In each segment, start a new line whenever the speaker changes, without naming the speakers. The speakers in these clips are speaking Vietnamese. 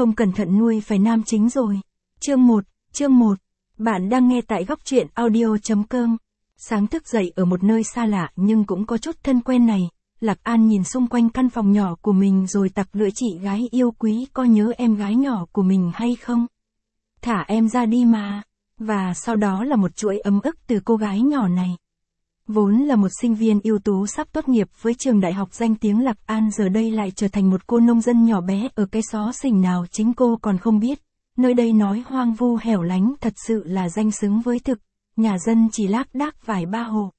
không cẩn thận nuôi phải nam chính rồi. Chương 1. Bạn đang nghe tại góc truyện audio.com. Sáng thức dậy ở một nơi xa lạ nhưng cũng có chút thân quen này, Lạc An nhìn xung quanh căn phòng nhỏ của mình rồi tặc lưỡi chị gái yêu quý có nhớ em gái nhỏ của mình hay không? Thả em ra đi mà. Và sau đó là một chuỗi ấm ức từ cô gái nhỏ này. Vốn là một sinh viên ưu tú sắp tốt nghiệp với trường đại học danh tiếng, Lạc An giờ đây lại trở thành một cô nông dân nhỏ bé ở cái xó xỉnh nào chính cô còn không biết. Nơi đây nói hoang vu hẻo lánh thật sự là danh xứng với thực, nhà dân chỉ lác đác vài ba hộ.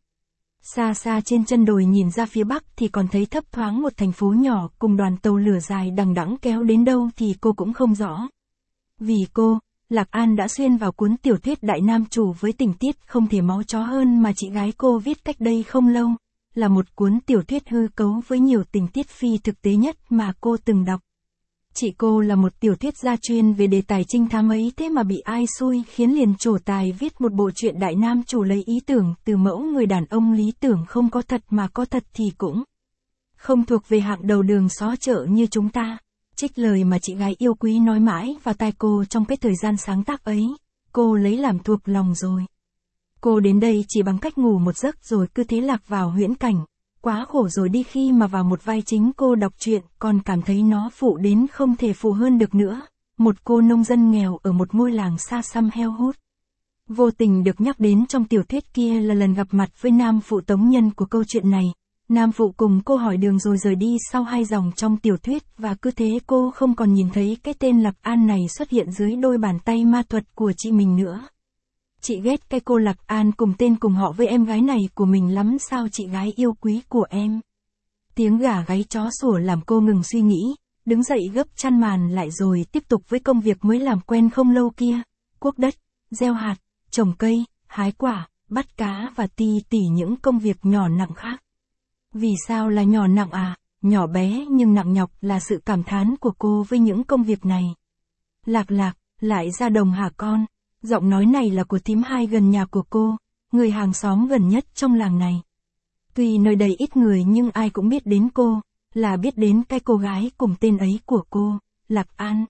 Xa xa trên chân đồi nhìn ra phía bắc thì còn thấy thấp thoáng một thành phố nhỏ cùng đoàn tàu lửa dài đằng đẵng kéo đến đâu thì cô cũng không rõ. Vì cô, Lạc An đã xuyên vào cuốn tiểu thuyết Đại Nam Chủ với tình tiết không thể máu chó hơn mà chị gái cô viết cách đây không lâu, là một cuốn tiểu thuyết hư cấu với nhiều tình tiết phi thực tế nhất mà cô từng đọc. Chị cô là một tiểu thuyết gia chuyên về đề tài trinh thám ấy, thế mà bị ai xui khiến liền trổ tài viết một bộ truyện Đại Nam Chủ lấy ý tưởng từ mẫu người đàn ông lý tưởng không có thật mà có thật thì cũng không thuộc về hạng đầu đường xó chợ như chúng ta. Trích lời mà chị gái yêu quý nói mãi vào tai cô trong cái thời gian sáng tác ấy, cô lấy làm thuộc lòng rồi. Cô đến đây chỉ bằng cách ngủ một giấc rồi cứ thế lạc vào huyễn cảnh. Quá khổ rồi đi khi mà vào một vai chính cô đọc truyện còn cảm thấy nó phụ đến không thể phụ hơn được nữa. Một cô nông dân nghèo ở một ngôi làng xa xăm heo hút. Vô tình được nhắc đến trong tiểu thuyết kia là lần gặp mặt với nam phụ tống nhân của câu chuyện này. Nam phụ cùng cô hỏi đường rồi rời đi sau 2 dòng trong tiểu thuyết và cứ thế cô không còn nhìn thấy cái tên Lạc An này xuất hiện dưới đôi bàn tay ma thuật của chị mình nữa. Chị ghét cái cô Lạc An cùng tên cùng họ với em gái này của mình lắm sao chị gái yêu quý của em. Tiếng gà gáy chó sủa làm cô ngừng suy nghĩ, đứng dậy gấp chăn màn lại rồi tiếp tục với công việc mới làm quen không lâu kia. Cuốc đất, gieo hạt, trồng cây, hái quả, bắt cá và tỉ những công việc nhỏ nặng khác. Vì sao là nhỏ nặng à? Nhỏ bé nhưng nặng nhọc là sự cảm thán của cô với những công việc này. Lạc, lại ra đồng hả con? Giọng nói này là của thím Hai gần nhà của cô, người hàng xóm gần nhất trong làng này. Tuy nơi đây ít người nhưng ai cũng biết đến cô, là biết đến cái cô gái cùng tên ấy của cô, Lạc An.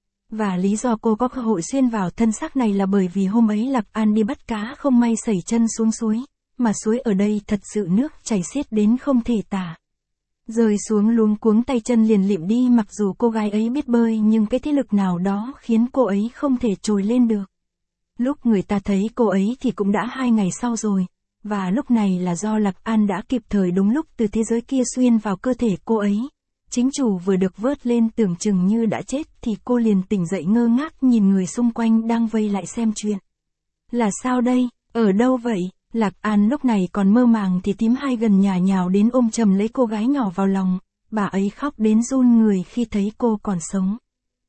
Và lý do cô có cơ hội xuyên vào thân xác này là bởi vì hôm ấy Lạc An đi bắt cá không may sẩy chân xuống suối, mà suối ở đây thật sự nước chảy xiết đến không thể tả. Rơi xuống luống cuống tay chân liền lịm đi, mặc dù cô gái ấy biết bơi nhưng cái thế lực nào đó khiến cô ấy không thể trồi lên được. Lúc người ta thấy cô ấy thì cũng đã 2 ngày sau rồi, và lúc này là do Lạc An đã kịp thời đúng lúc từ thế giới kia xuyên vào cơ thể cô ấy. Chính chủ vừa được vớt lên tưởng chừng như đã chết thì cô liền tỉnh dậy ngơ ngác nhìn người xung quanh đang vây lại xem chuyện. Là sao đây? Ở đâu vậy? Lạc An lúc này còn mơ màng thì thím Hai gần nhà nhào đến ôm chầm lấy cô gái nhỏ vào lòng, bà ấy khóc đến run người khi thấy cô còn sống.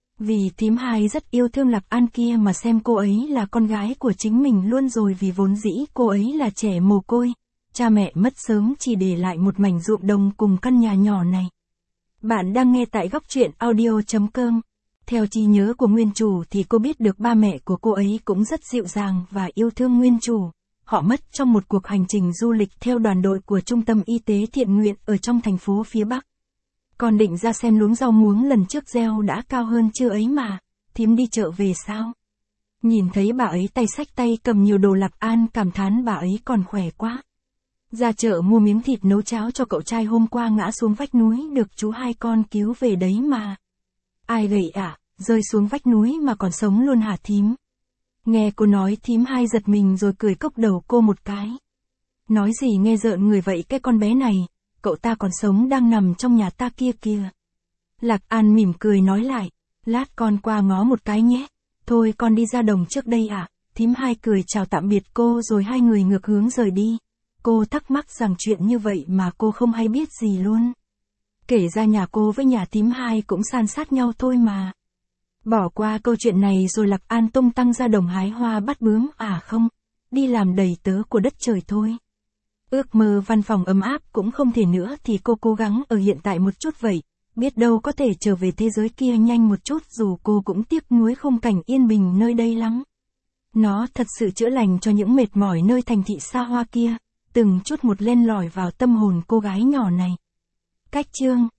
Vì thím Hai rất yêu thương Lạc An kia mà xem cô ấy là con gái của chính mình luôn rồi, vì vốn dĩ cô ấy là trẻ mồ côi, cha mẹ mất sớm chỉ để lại một mảnh ruộng đồng cùng căn nhà nhỏ này. Bạn đang nghe tại góc truyện audio.com. Theo trí nhớ của nguyên chủ thì cô biết được ba mẹ của cô ấy cũng rất dịu dàng và yêu thương nguyên chủ. Họ mất trong một cuộc hành trình du lịch theo đoàn đội của Trung tâm Y tế thiện nguyện ở trong thành phố phía Bắc. Còn định ra xem luống rau muống lần trước gieo đã cao hơn chưa ấy mà, thím đi chợ về sao? Nhìn thấy bà ấy tay xách tay cầm nhiều đồ, Lạc An cảm thán bà ấy còn khỏe quá. Ra chợ mua miếng thịt nấu cháo cho cậu trai hôm qua ngã xuống vách núi được chú Hai con cứu về đấy mà. Ai gầy à, rơi xuống vách núi mà còn sống luôn hả thím? Nghe cô nói thím Hai giật mình rồi cười cốc đầu cô một cái. Nói gì nghe rợn người vậy cái con bé này, cậu ta còn sống đang nằm trong nhà ta kia kìa. Lạc An mỉm cười nói lại, lát con qua ngó một cái nhé. Thôi con đi ra đồng trước đây ạ. Thím Hai cười chào tạm biệt cô rồi hai người ngược hướng rời đi. Cô thắc mắc rằng chuyện như vậy mà cô không hay biết gì luôn. Kể ra nhà cô với nhà thím Hai cũng san sát nhau thôi mà. Bỏ qua câu chuyện này rồi Lạc An tung tăng ra đồng hái hoa bắt bướm, à không, đi làm đầy tớ của đất trời thôi. Ước mơ văn phòng ấm áp cũng không thể nữa thì cô cố gắng ở hiện tại một chút vậy, biết đâu có thể trở về thế giới kia nhanh một chút, dù cô cũng tiếc nuối khung cảnh yên bình nơi đây lắm. Nó thật sự chữa lành cho những mệt mỏi nơi thành thị xa hoa kia, từng chút một len lỏi vào tâm hồn cô gái nhỏ này. Cách chương